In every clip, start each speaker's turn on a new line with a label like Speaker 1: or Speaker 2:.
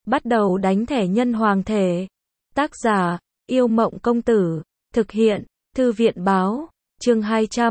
Speaker 1: Bắt đầu đánh thẻ nhân hoàng thể. Tác giả, Yêu Mộng Công Tử. Thực hiện, Thư viện Báo. Chương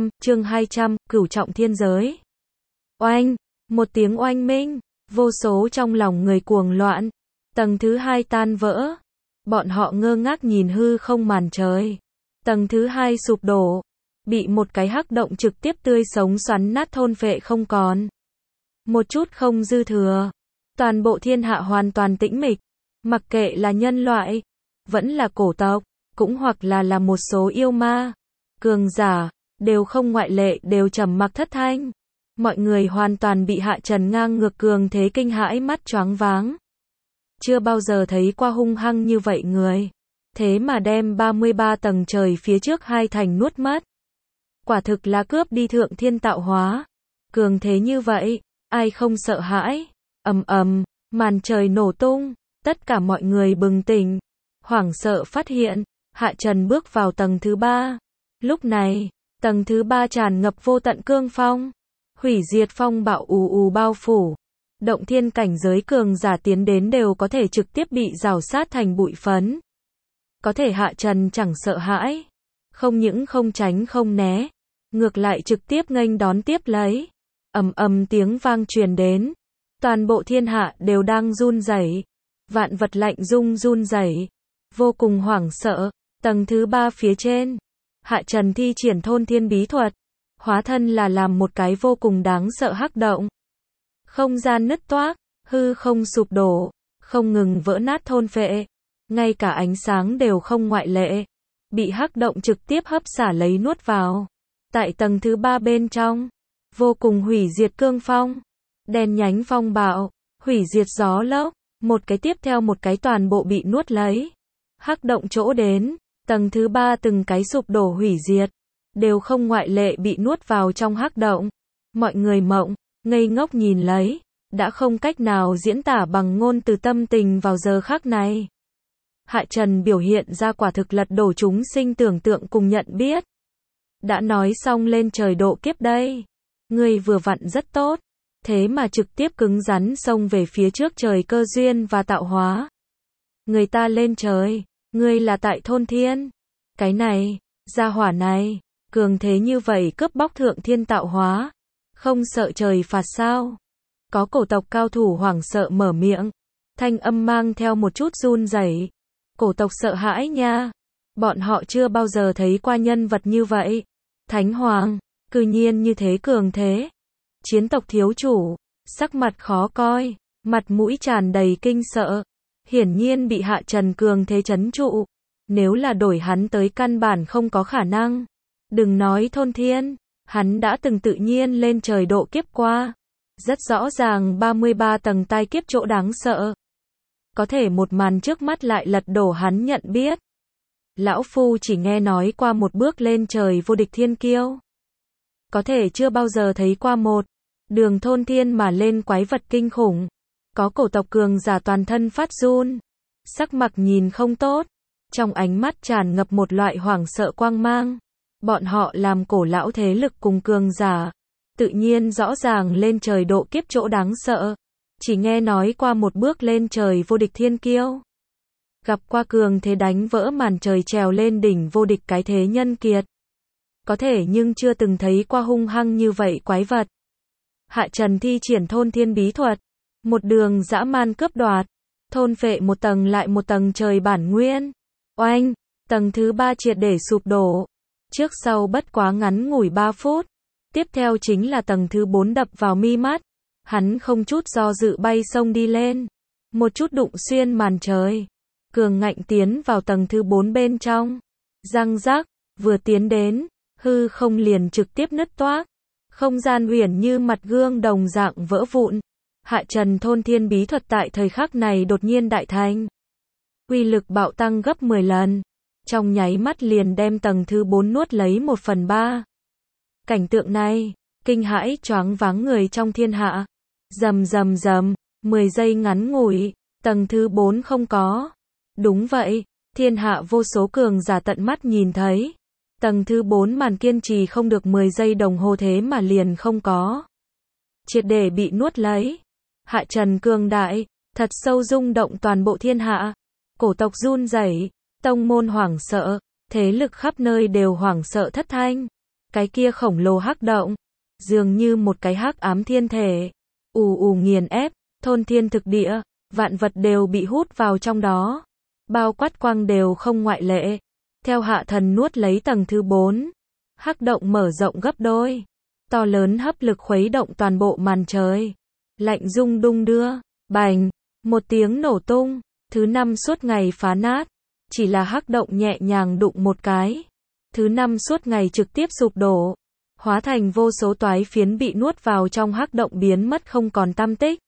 Speaker 1: 200, Cửu Trọng Thiên Giới. Oanh, một tiếng oanh minh, vô số trong lòng người cuồng loạn. Tầng thứ 2 tan vỡ. Bọn họ ngơ ngác nhìn hư không màn trời. Tầng thứ 2 sụp đổ. Bị một cái hắc động trực tiếp tươi sống xoắn nát thôn phệ không còn. Một chút không dư thừa. Toàn bộ thiên hạ hoàn toàn tĩnh mịch. Mặc kệ là nhân loại, vẫn là cổ tộc, cũng hoặc là một số yêu ma, cường giả, đều không ngoại lệ đều trầm mặc thất thanh. Mọi người hoàn toàn bị Hạ Trần ngang ngược cường thế kinh hãi mắt choáng váng. Chưa bao giờ thấy qua hung hăng như vậy người. Thế mà đem 33 tầng trời phía trước hai thành nuốt mất. Quả thực là cướp đi thượng thiên tạo hóa. Cường thế như vậy, ai không sợ hãi. Ầm ầm, màn trời nổ tung, tất cả mọi người bừng tỉnh, hoảng sợ phát hiện, Hạ Trần bước vào tầng thứ 3. Lúc này, tầng thứ 3 tràn ngập vô tận cương phong, hủy diệt phong bạo ù ù bao phủ. Động thiên cảnh giới cường giả tiến đến đều có thể trực tiếp bị rào sát thành bụi phấn. Có thể Hạ Trần chẳng sợ hãi, không những không tránh không né, ngược lại trực tiếp nghênh đón tiếp lấy. Ầm ầm tiếng vang truyền đến. Toàn bộ thiên hạ đều đang run rẩy, vạn vật lạnh run rẩy, vô cùng hoảng sợ. Tầng thứ 3 phía trên, Hạ Trần thi triển thôn thiên bí thuật, hóa thân là làm một cái vô cùng đáng sợ hắc động. Không gian nứt toác, hư không sụp đổ, không ngừng vỡ nát thôn phệ, ngay cả ánh sáng đều không ngoại lệ, bị hắc động trực tiếp hấp xả lấy nuốt vào. Tại tầng thứ 3 bên trong, vô cùng hủy diệt cương phong, đen nhánh phong bạo, hủy diệt gió lốc, một cái tiếp theo một cái toàn bộ bị nuốt lấy. Hắc động chỗ đến, tầng thứ 3 từng cái sụp đổ hủy diệt, đều không ngoại lệ bị nuốt vào trong hắc động. Mọi người mộng, ngây ngốc nhìn lấy, đã không cách nào diễn tả bằng ngôn từ tâm tình vào giờ khắc này. Hạ Trần biểu hiện ra quả thực lật đổ chúng sinh tưởng tượng cùng nhận biết. Đã nói xong lên trời độ kiếp đây. Ngươi vừa vặn rất tốt. Thế mà trực tiếp cứng rắn xông về phía trước trời cơ duyên và tạo hóa. Người ta lên trời, ngươi là tại thôn thiên. Cái này, gia hỏa này, cường thế như vậy cướp bóc thượng thiên tạo hóa. Không sợ trời phạt sao? Có cổ tộc cao thủ hoảng sợ mở miệng. Thanh âm mang theo một chút run rẩy. Cổ tộc sợ hãi nha. Bọn họ chưa bao giờ thấy qua nhân vật như vậy. Thánh Hoàng, cư nhiên như thế cường thế. Chiến tộc thiếu chủ, sắc mặt khó coi, mặt mũi tràn đầy kinh sợ. Hiển nhiên bị Hạ Trần cường thế trấn trụ. Nếu là đổi hắn tới căn bản không có khả năng. Đừng nói thôn thiên, hắn đã từng tự nhiên lên trời độ kiếp qua. Rất rõ ràng 33 tầng tai kiếp chỗ đáng sợ. Có thể một màn trước mắt lại lật đổ hắn nhận biết. Lão Phu chỉ nghe nói qua một bước lên trời vô địch thiên kiêu. Có thể chưa bao giờ thấy qua một đường thôn thiên mà lên quái vật kinh khủng. Có cổ tộc cường giả toàn thân phát run. Sắc mặt nhìn không tốt. Trong ánh mắt tràn ngập một loại hoảng sợ quang mang. Bọn họ làm cổ lão thế lực cùng cường giả. Tự nhiên rõ ràng lên trời độ kiếp chỗ đáng sợ. Chỉ nghe nói qua một bước lên trời vô địch thiên kiêu. Gặp qua cường thế đánh vỡ màn trời trèo lên đỉnh vô địch cái thế nhân kiệt. Có thể nhưng chưa từng thấy qua hung hăng như vậy quái vật. Hạ Trần thi triển thôn thiên bí thuật. Một đường dã man cướp đoạt. Thôn phệ một tầng lại một tầng trời bản nguyên. Oanh, tầng thứ 3 triệt để sụp đổ. Trước sau bất quá ngắn ngủi 3 phút. Tiếp theo chính là tầng thứ 4 đập vào mi mắt. Hắn không chút do dự bay sông đi lên. Một chút đụng xuyên màn trời. Cường ngạnh tiến vào tầng thứ 4 bên trong. Răng rắc, vừa tiến đến, hư không liền trực tiếp nứt toác. Không gian uyển như mặt gương đồng dạng vỡ vụn. Hạ Trần thôn thiên bí thuật tại thời khắc này đột nhiên đại thành. Uy lực bạo tăng gấp 10 lần. Trong nháy mắt liền đem tầng thứ 4 nuốt lấy 1/3. Cảnh tượng này, kinh hãi choáng váng người trong thiên hạ. Rầm rầm rầm, 10 giây ngắn ngủi, tầng thứ 4 không có. Đúng vậy, thiên hạ vô số cường giả tận mắt nhìn thấy. Tầng thứ 4 màn kiên trì không được 10 giây đồng hồ thế mà liền không có. Triệt để bị nuốt lấy. Hạ Trần cường đại, thật sâu rung động toàn bộ thiên hạ. Cổ tộc run rẩy, tông môn hoảng sợ, thế lực khắp nơi đều hoảng sợ thất thanh. Cái kia khổng lồ hắc động, dường như một cái hắc ám thiên thể, ù ù nghiền ép, thôn thiên thực địa, vạn vật đều bị hút vào trong đó. Bao quát quang đều không ngoại lệ. Theo hạ thần nuốt lấy tầng thứ 4, hắc động mở rộng gấp đôi. To lớn hấp lực khuấy động toàn bộ màn trời. Lạnh rung đung đưa, bành, một tiếng nổ tung, thứ 5 suốt ngày phá nát. Chỉ là hắc động nhẹ nhàng đụng một cái. Thứ 5 suốt ngày trực tiếp sụp đổ. Hóa thành vô số toái phiến bị nuốt vào trong hắc động biến mất không còn tăm tích.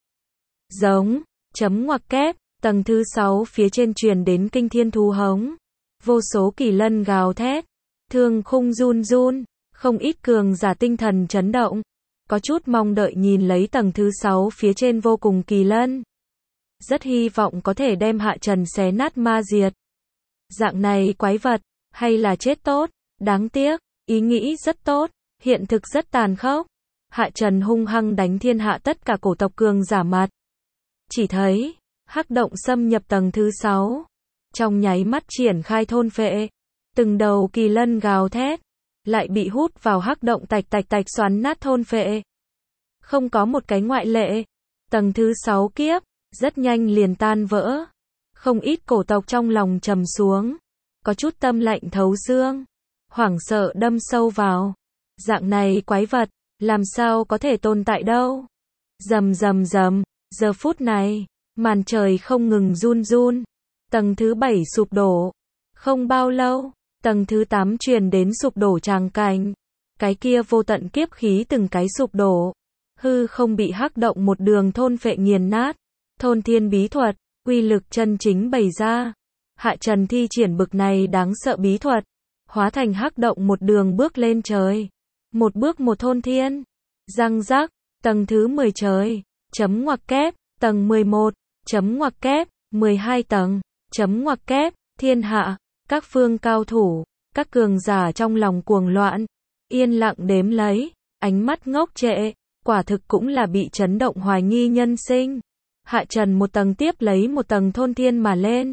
Speaker 1: Giống, chấm ngoặc kép, tầng thứ 6 phía trên truyền đến kinh thiên thú hống. Vô số kỳ lân gào thét, thương khung run run, không ít cường giả tinh thần chấn động. Có chút mong đợi nhìn lấy tầng thứ 6 phía trên vô cùng kỳ lân. Rất hy vọng có thể đem hạ trần xé nát ma diệt. Dạng này quái vật, hay là chết tốt, đáng tiếc, ý nghĩ rất tốt, hiện thực rất tàn khốc. Hạ trần hung hăng đánh thiên hạ tất cả cổ tộc cường giả mặt. Chỉ thấy, hắc động xâm nhập tầng thứ 6. Trong nháy mắt triển khai thôn phệ. Từng đầu kỳ lân gào thét. Lại bị hút vào hắc động tạch tạch tạch xoắn nát thôn phệ. Không có một cái ngoại lệ. Tầng thứ 6 kiếp, rất nhanh liền tan vỡ. Không ít cổ tộc trong lòng trầm xuống. Có chút tâm lạnh thấu xương. Hoảng sợ đâm sâu vào. Dạng này quái vật, làm sao có thể tồn tại đâu. Rầm rầm rầm, giờ phút này, màn trời không ngừng run run. Tầng thứ 7 sụp đổ. Không bao lâu, tầng thứ 8 truyền đến sụp đổ tràng cảnh. Cái kia vô tận kiếp khí từng cái sụp đổ. Hư không bị hắc động một đường thôn phệ nghiền nát. Thôn thiên bí thuật, uy lực chân chính bày ra. Hạ trần thi triển bực này đáng sợ bí thuật. Hóa thành hắc động một đường bước lên trời. Một bước một thôn thiên. Răng rắc, tầng thứ 10 trời. Chấm ngoặc kép, tầng 11. Chấm ngoặc kép, 12 tầng. Chấm ngoặc kép, thiên hạ. Các phương cao thủ, các cường giả trong lòng cuồng loạn. Yên lặng đếm lấy, ánh mắt ngốc trệ. Quả thực cũng là bị chấn động hoài nghi nhân sinh. Hạ trần một tầng tiếp lấy một tầng thôn thiên mà lên.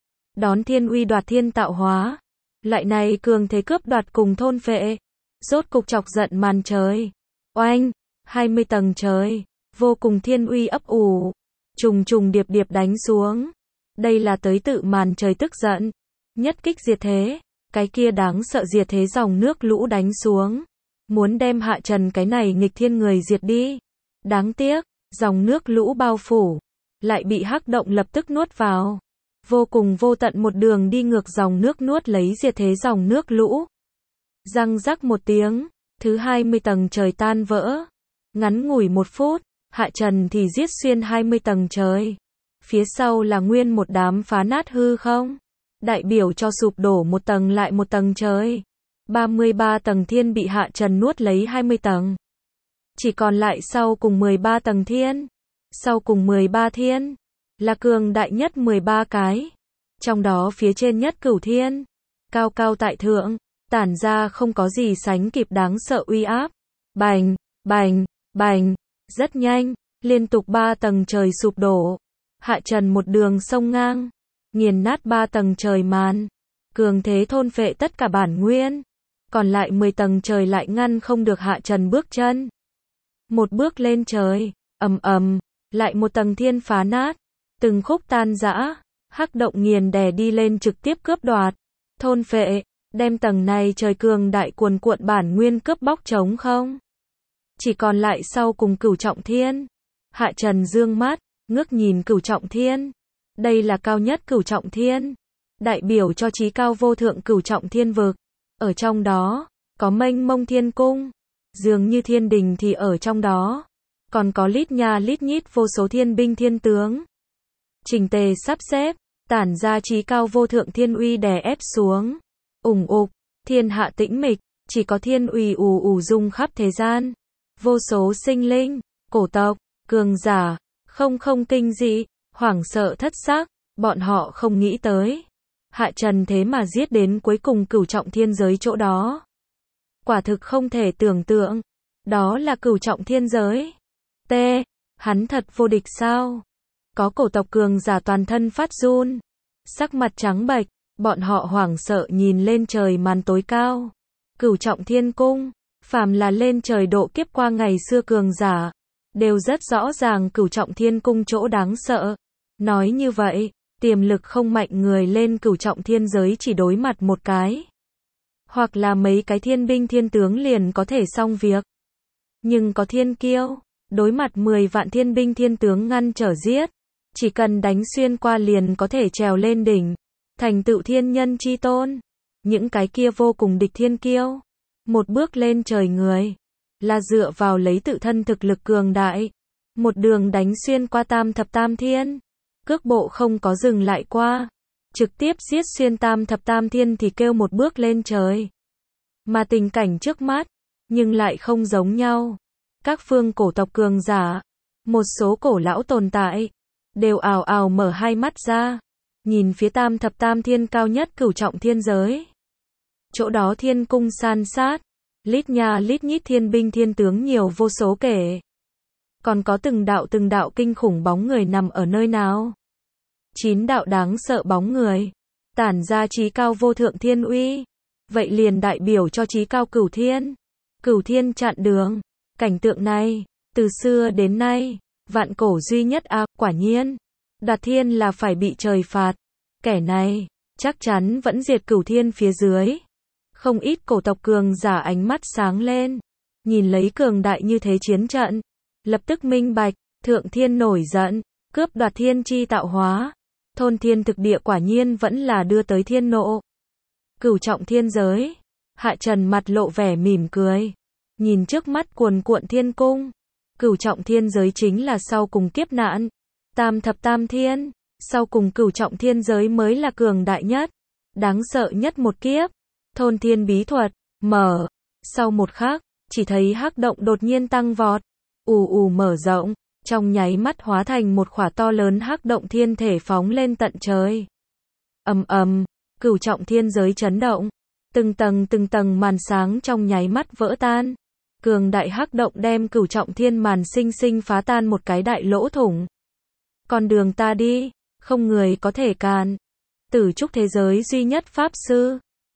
Speaker 1: Đón thiên uy đoạt thiên tạo hóa. Lại này cường thế cướp đoạt cùng thôn phệ. Rốt cục chọc giận màn trời. Oanh, 20 tầng trời. Vô cùng thiên uy ấp ủ. Trùng trùng điệp điệp đánh xuống. Đây là tới tự màn trời tức giận. Nhất kích diệt thế. Cái kia đáng sợ diệt thế dòng nước lũ đánh xuống. Muốn đem hạ trần cái này nghịch thiên người diệt đi. Đáng tiếc, dòng nước lũ bao phủ. Lại bị hắc động lập tức nuốt vào. Vô cùng vô tận một đường đi ngược dòng nước nuốt lấy diệt thế dòng nước lũ. Răng rắc một tiếng, thứ 20 tầng trời tan vỡ. Ngắn ngủi 1 phút, hạ trần thì giết xuyên 20 tầng trời. Phía sau là nguyên một đám phá nát hư không. Đại biểu cho sụp đổ một tầng lại một tầng trời. 33 tầng thiên bị hạ trần nuốt lấy 20 tầng. Chỉ còn lại sau cùng 13 tầng thiên. Sau cùng 13 thiên. Là cường đại nhất 13 cái. Trong đó phía trên nhất cửu thiên. Cao cao tại thượng. Tản ra không có gì sánh kịp đáng sợ uy áp. Bành, bành, bành. Rất nhanh. Liên tục 3 tầng trời sụp đổ. Hạ trần một đường sông ngang. Nghiền nát 3 tầng trời màn. Cường thế thôn phệ tất cả bản nguyên. Còn lại 10 tầng trời lại ngăn không được hạ trần bước chân. Một bước lên trời. Ầm ầm. Lại một tầng thiên phá nát. Từng khúc tan rã. Hắc động nghiền đè đi lên trực tiếp cướp đoạt. Thôn phệ. Đem tầng này trời cường đại cuồn cuộn bản nguyên cướp bóc trống không. Chỉ còn lại sau cùng cửu trọng thiên. Hạ trần dương mắt. Ngước nhìn cửu trọng thiên. Đây là cao nhất cửu trọng thiên. Đại biểu cho chí cao vô thượng cửu trọng thiên vực. Ở trong đó, có mênh mông thiên cung. Dường như thiên đình thì ở trong đó. Còn có lít nha lít nhít vô số thiên binh thiên tướng. Chỉnh tề sắp xếp, tản ra chí cao vô thượng thiên uy đè ép xuống. Ủng ục, thiên hạ tĩnh mịch, chỉ có thiên uy ù ù rung khắp thế gian. Vô số sinh linh, cổ tộc, cường giả, không kinh dị, hoảng sợ thất xác, bọn họ không nghĩ tới. Hạ trần thế mà giết đến cuối cùng cửu trọng thiên giới chỗ đó. Quả thực không thể tưởng tượng. Đó là cửu trọng thiên giới. T. Hắn thật vô địch sao? Có cổ tộc cường giả toàn thân phát run, sắc mặt trắng bệch, bọn họ hoảng sợ nhìn lên trời màn tối cao. Cửu trọng thiên cung, phàm là lên trời độ kiếp qua ngày xưa cường giả, đều rất rõ ràng cửu trọng thiên cung chỗ đáng sợ. Nói như vậy, tiềm lực không mạnh người lên cửu trọng thiên giới chỉ đối mặt một cái, hoặc là mấy cái thiên binh thiên tướng liền có thể xong việc. Nhưng có thiên kiêu, đối mặt 10 vạn thiên binh thiên tướng ngăn trở giết, chỉ cần đánh xuyên qua liền có thể trèo lên đỉnh, thành tựu thiên nhân chi tôn. Những cái kia vô cùng địch thiên kiêu, một bước lên trời người, là dựa vào lấy tự thân thực lực cường đại, một đường đánh xuyên qua tam thập tam thiên, cước bộ không có dừng lại qua, trực tiếp giết xuyên tam thập tam thiên thì kêu một bước lên trời. Mà tình cảnh trước mắt, nhưng lại không giống nhau. Các phương cổ tộc cường giả, một số cổ lão tồn tại, đều ào ào mở hai mắt ra, nhìn phía tam thập tam thiên cao nhất cửu trọng thiên giới. Chỗ đó thiên cung san sát, lít nha lít nhít thiên binh thiên tướng nhiều vô số kể. Còn có từng đạo kinh khủng bóng người nằm ở nơi nào. 9 đạo đáng sợ bóng người, tản ra chí cao vô thượng thiên uy. Vậy liền đại biểu cho chí cao cửu thiên. Cửu thiên chặn đường. Cảnh tượng này, từ xưa đến nay, vạn cổ duy nhất quả nhiên. Đoạt thiên là phải bị trời phạt. Kẻ này, chắc chắn vẫn diệt cửu thiên phía dưới. Không ít cổ tộc cường giả ánh mắt sáng lên. Nhìn lấy cường đại như thế chiến trận. Lập tức minh bạch, thượng thiên nổi giận, cướp đoạt thiên chi tạo hóa. Thôn thiên thực địa quả nhiên vẫn là đưa tới thiên nộ. Cửu trọng thiên giới. Hạ Trần mặt lộ vẻ mỉm cười. Nhìn trước mắt cuồn cuộn thiên cung. Cửu trọng thiên giới chính là sau cùng kiếp nạn. Tam thập tam thiên. Sau cùng cửu trọng thiên giới mới là cường đại nhất. Đáng sợ nhất một kiếp. Thôn thiên bí thuật. Mở. Sau một khắc, chỉ thấy hắc động đột nhiên tăng vọt. Ù ù mở rộng. Trong nháy mắt hóa thành một khỏa to lớn hắc động thiên thể phóng lên tận trời. Ầm ầm. Cửu trọng thiên giới chấn động. Từng tầng màn sáng trong nháy mắt vỡ tan. Cường đại hắc động đem cửu trọng thiên màn sinh sinh phá tan một cái đại lỗ thủng. Con đường ta đi, không người có thể cản. Tử trúc thế giới duy nhất pháp sư.